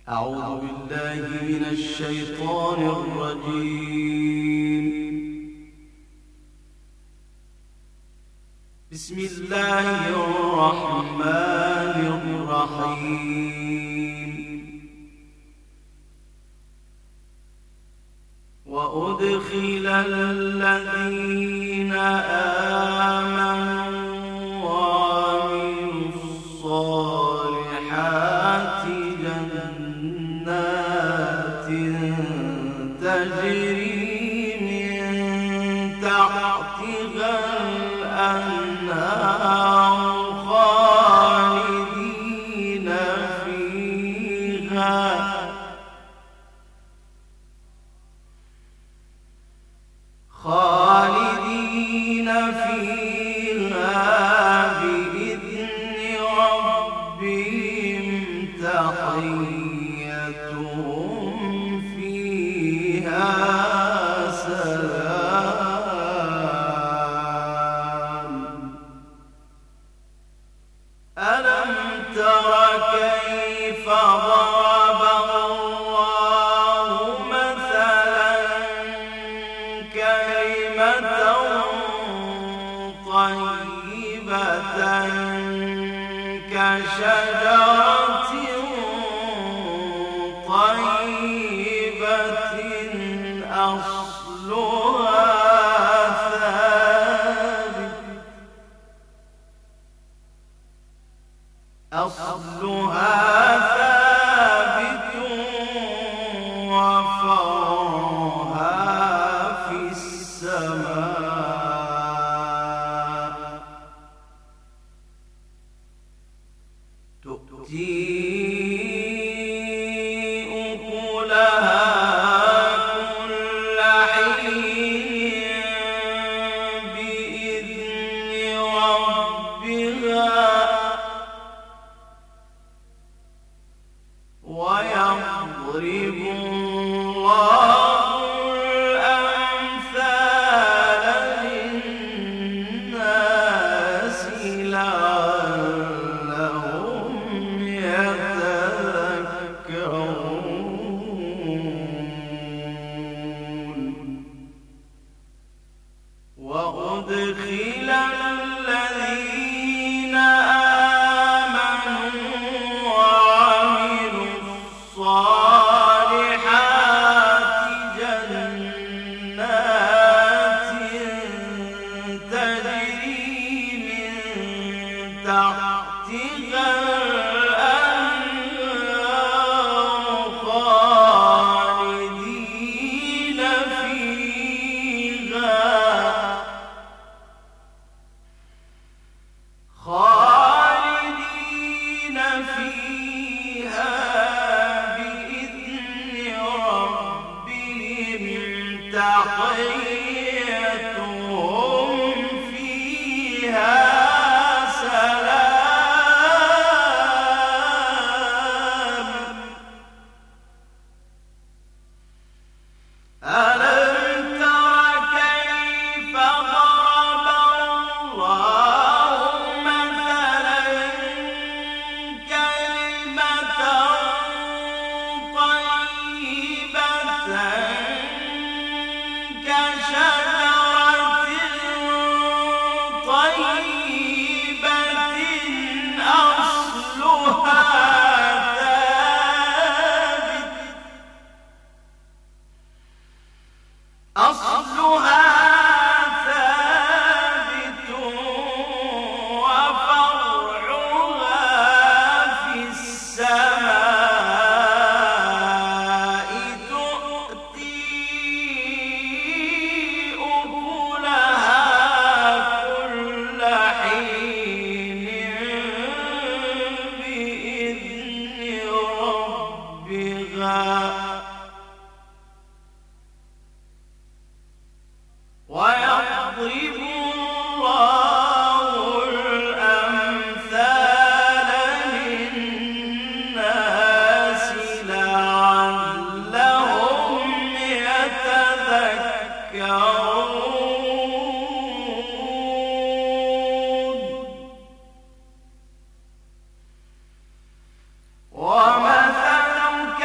أعوذ بالله من الشيطان الرجيم. بسم الله الرحمن الرحيم. وأدخل الذين آمنوا وعملوا الصالحات جنات تجري من تحتها الأنهار خالدين فيها بإذن ربهم تحيتهم فيها سلام. ألم تر كيف ضرب الله مثلا كلمة طيبة كشجرة طيبة أصلها ثابت وفرعها في السماء. تؤتي أكلها كل حين بإذن ربها ويضرب الله الأمثال للناس لعلهم يتذكرون. وأدخل الذين آمنوا وعملوا الصالحات جنات تجري من تحتها الأنهار خالدين فيها بإذن ربهم تحيتهم فيها سلام. ألم تر كيف ضرب الله مثلا كلمة طيبة كشجرة طيبة أصلها ثابت وفرعها في السماء. تؤتي أكلها كل حين بإذن ربها ويضرب الله الأمثال للناس لعلهم يتذكرون. ومثل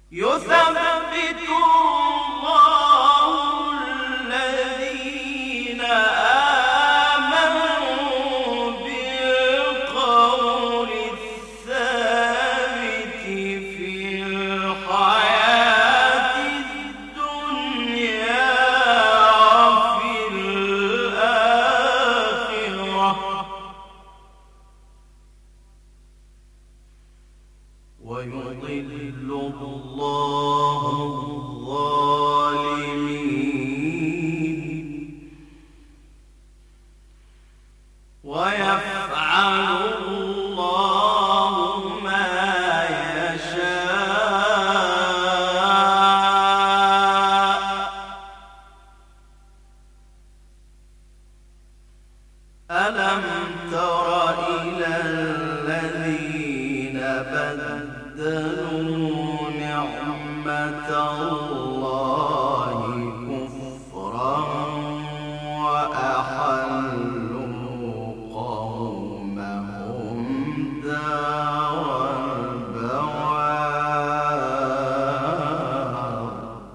يثبت الله الذين آمنوا بالقول الثابت في الحياة الدنيا وفي الآخرة ويضل الله الظالمين ويفعل الله ما يشاء. ألم تر إلى الذين بدلوا نعمة الله كفرا وأحلوا قومهم دار البوار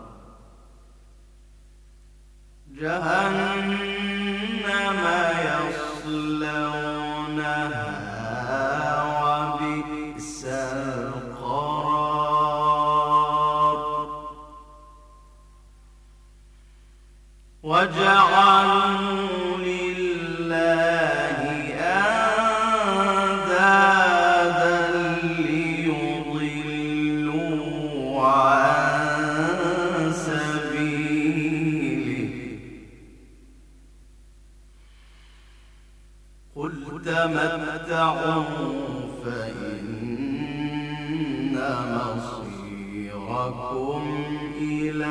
جهنم يصلونها وبئس القرار وجعلوا لله أندادا ليضلوا عن سبيله قل تمتعوا فإن مصيركم إلى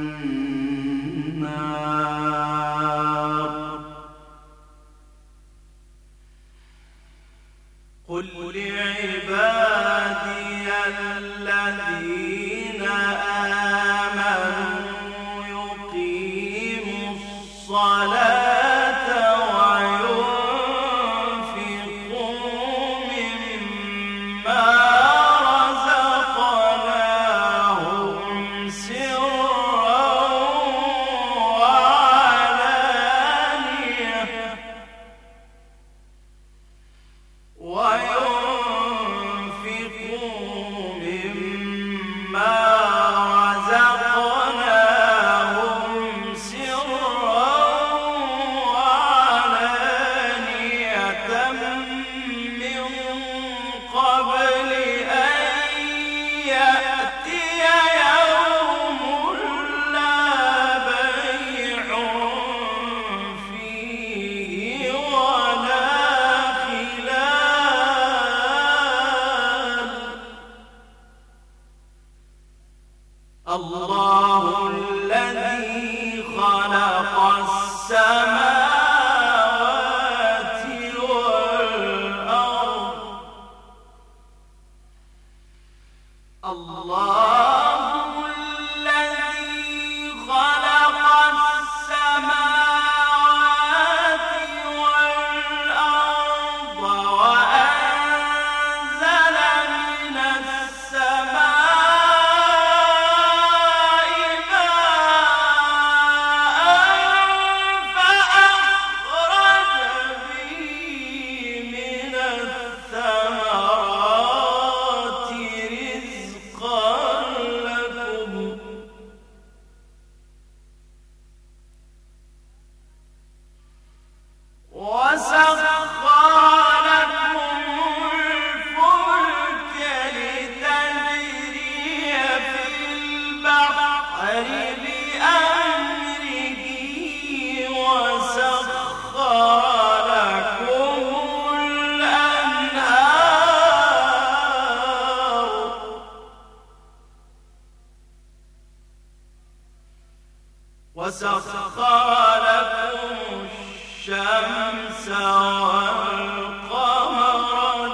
النار قل لعبادي الذين آمنوا يقيموا الصلاة وينفقوا مما رزقناهم سرا وعلانية قبل أن يأتي يوم لا بيع فيه ولا خلال الله الذي خلق السماوات والأرض الله الذي خلق السماوات والأرض وأنزل من السماء ماء فأخرج به من الثمرات رزقا لكم وسخر لكم الفلك لتجري في البحر بأمره وسخر لكم الأنهار وسخر لكم الشمس والقمر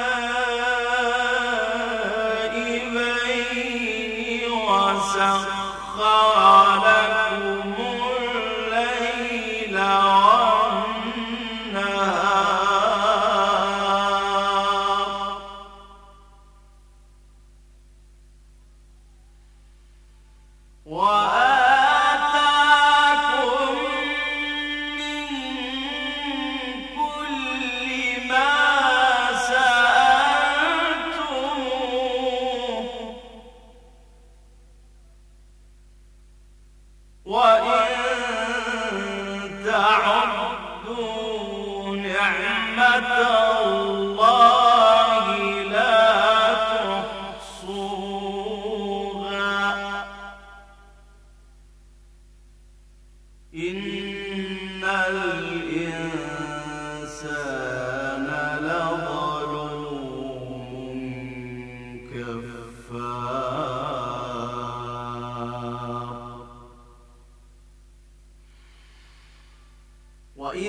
دائبين وسخر لكم الليل والنهار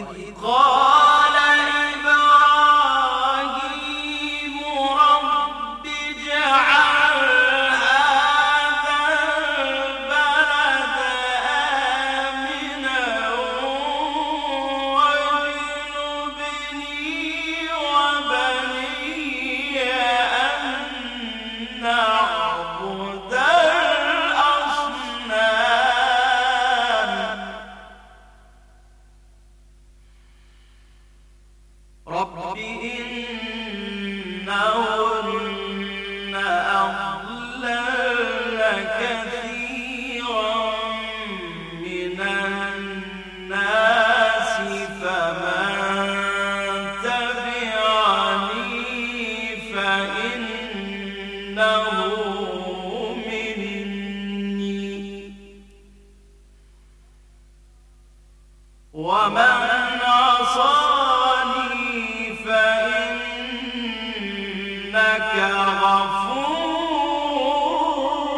قال إبراهيم رب اجعل هذا البلد آمنا واجنبني وبني أن نعبد الأصنام رب إنهن أضللن كثيرا من الناس فمن تبعني فإنه مني ومن عصاني فإنك غفور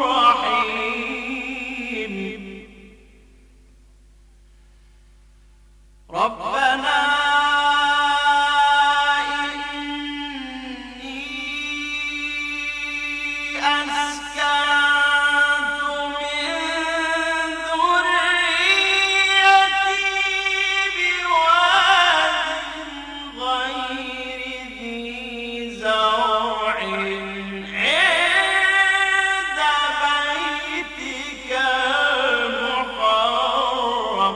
رحيم ربنا إني أسكنت من ذريتي بواد غير ذي زرع عند بيتك المحرم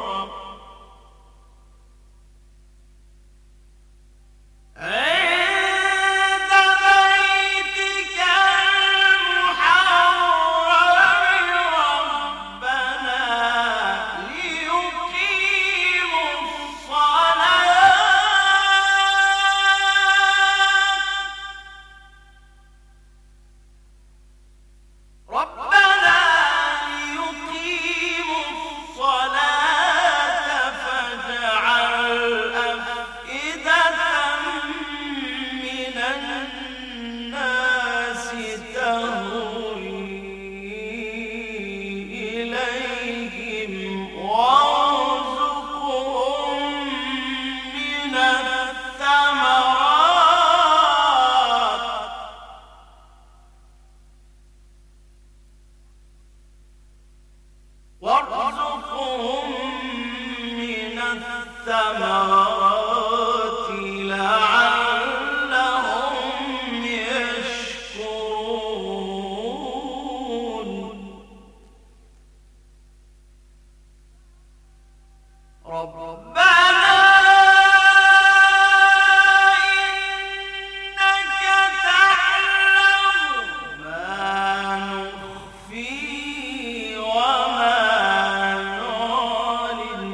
ربنا ليقيموا الصلاة فاجعل أفئدة من الناس تهوي إليهم وارزقهم من الثمرات لعلهم يشكرون ربنا إنك تعلم ما نخفي وما نعلن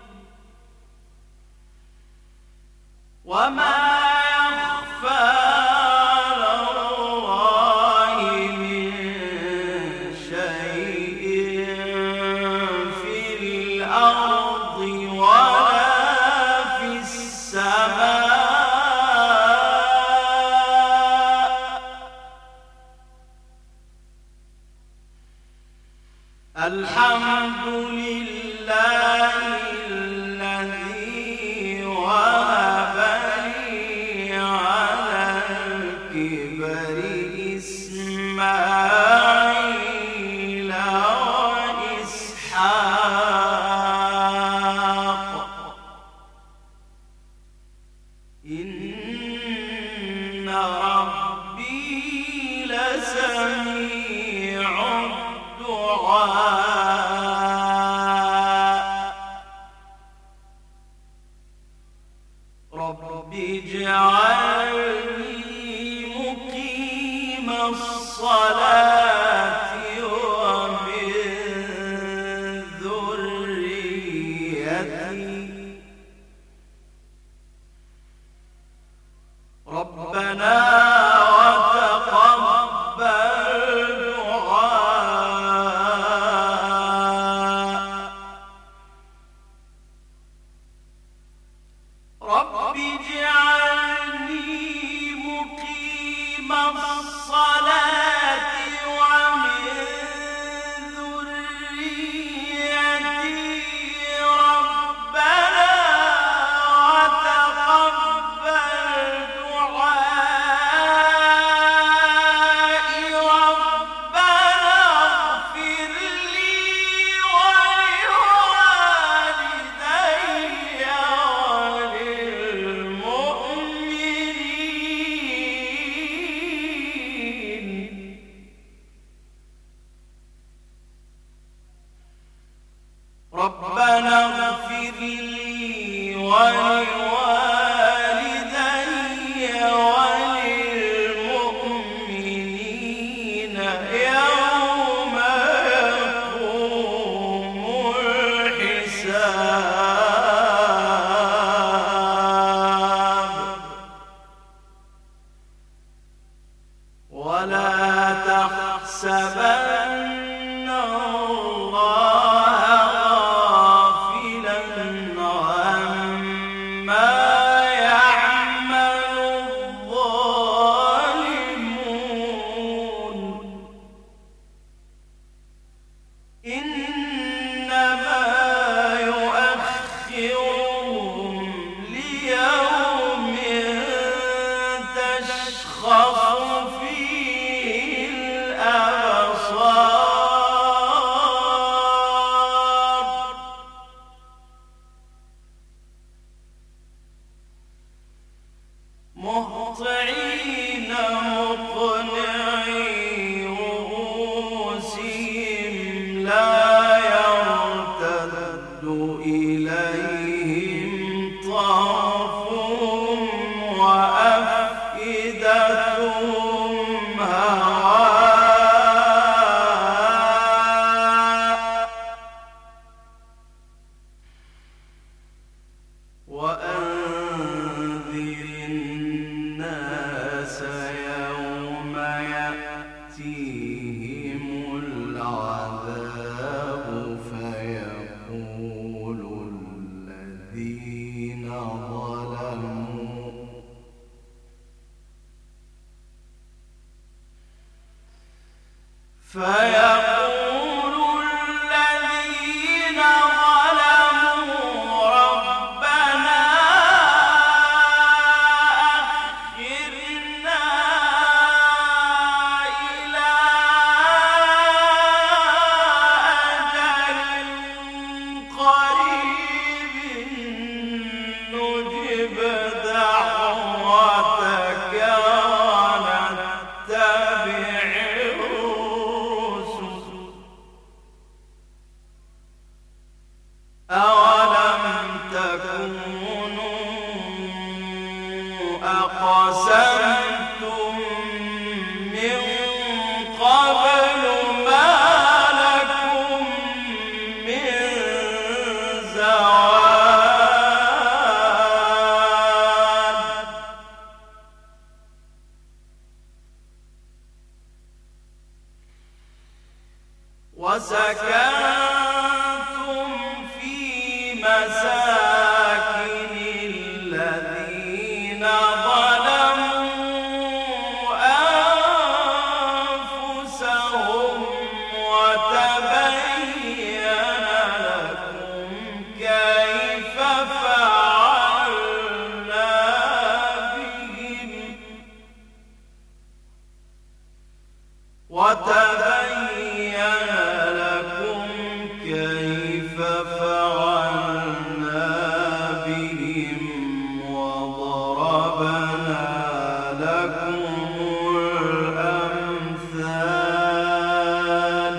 وما يخفى على الله من شيء في الأرض ولا في السماء الحمد لله الذي وهب لي على الكبر إسماعيل وإسحاق إن ربي لسميع الدعاء ربنا اغفر لي ولوالدي وللمؤمنين يوم يقوم الحساب ولا تحسبن الله غافلا عما يعمل الظالمون إنما يؤخرهم ليوم تشخص فيه الأبصار مهطعين مقنعي رؤوسهم لا يرتد إليهم طرفهم وأفئدتهم هواء وأنذر الناس يوم يأتيهم العذاب فيقول الذين ظلموا ربنا أخرنا إلى أجل قريب نجب دعوتك ونتبع الرسل أولم تكونوا أقسمتم من قبل ما لكم من زوال وسكنتم في مساكن الذين ظلموا أنفسهم وتبين لكم كيف فعلنا بهم وضربنا لكم الأمثال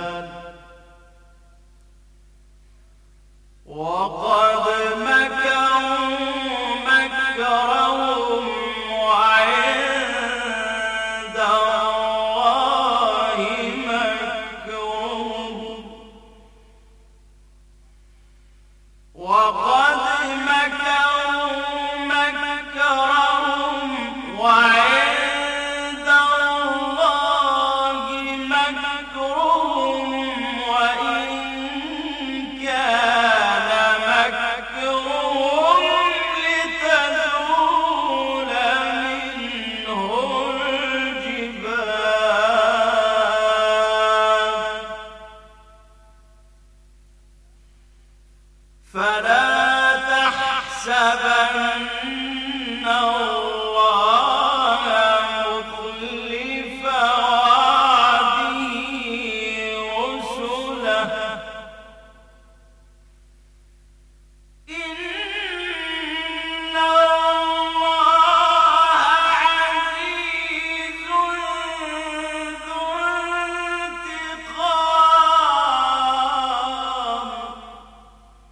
وقد مكروا مكرهم وعند الله مكرهم وقد مكروا مكرهم وعند الله مكرهم وإن كان مكرهم لتزول منه الجبال فلا تحسبن الله مخلف وعده رسله إن الله عزيز ذو انتقام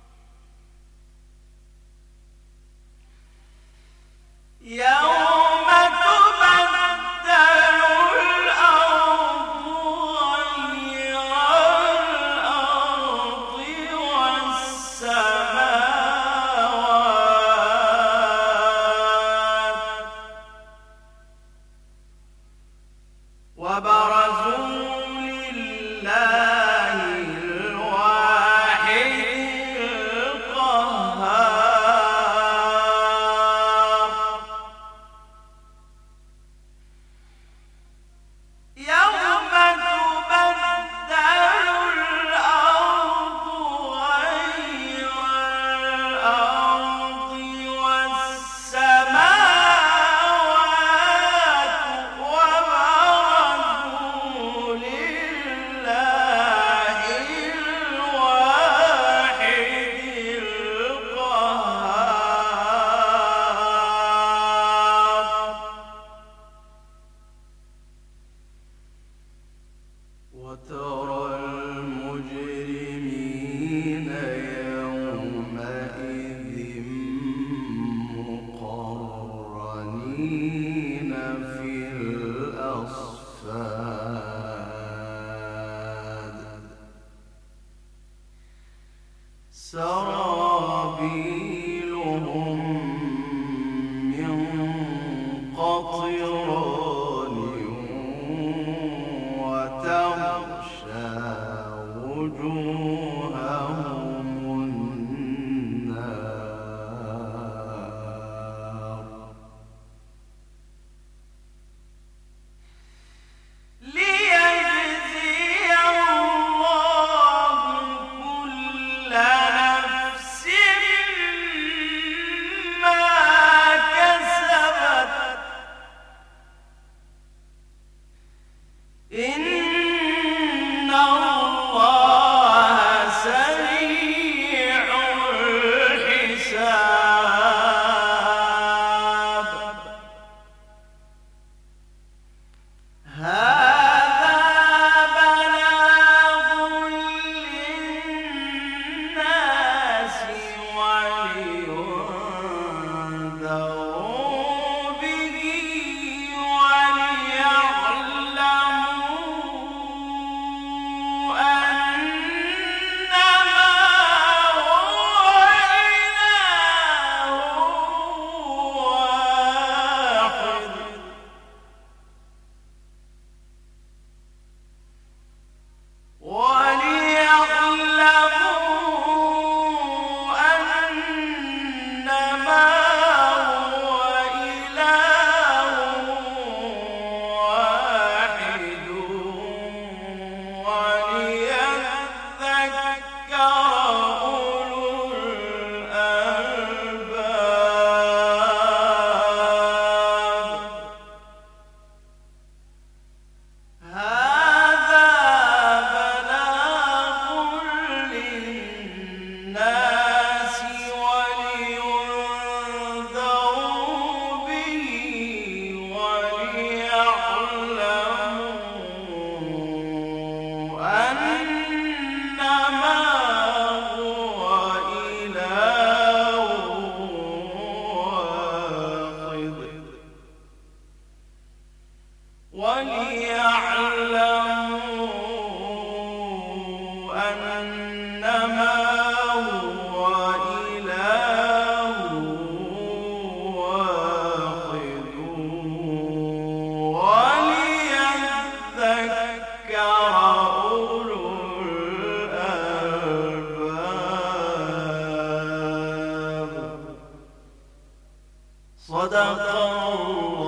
صدق الله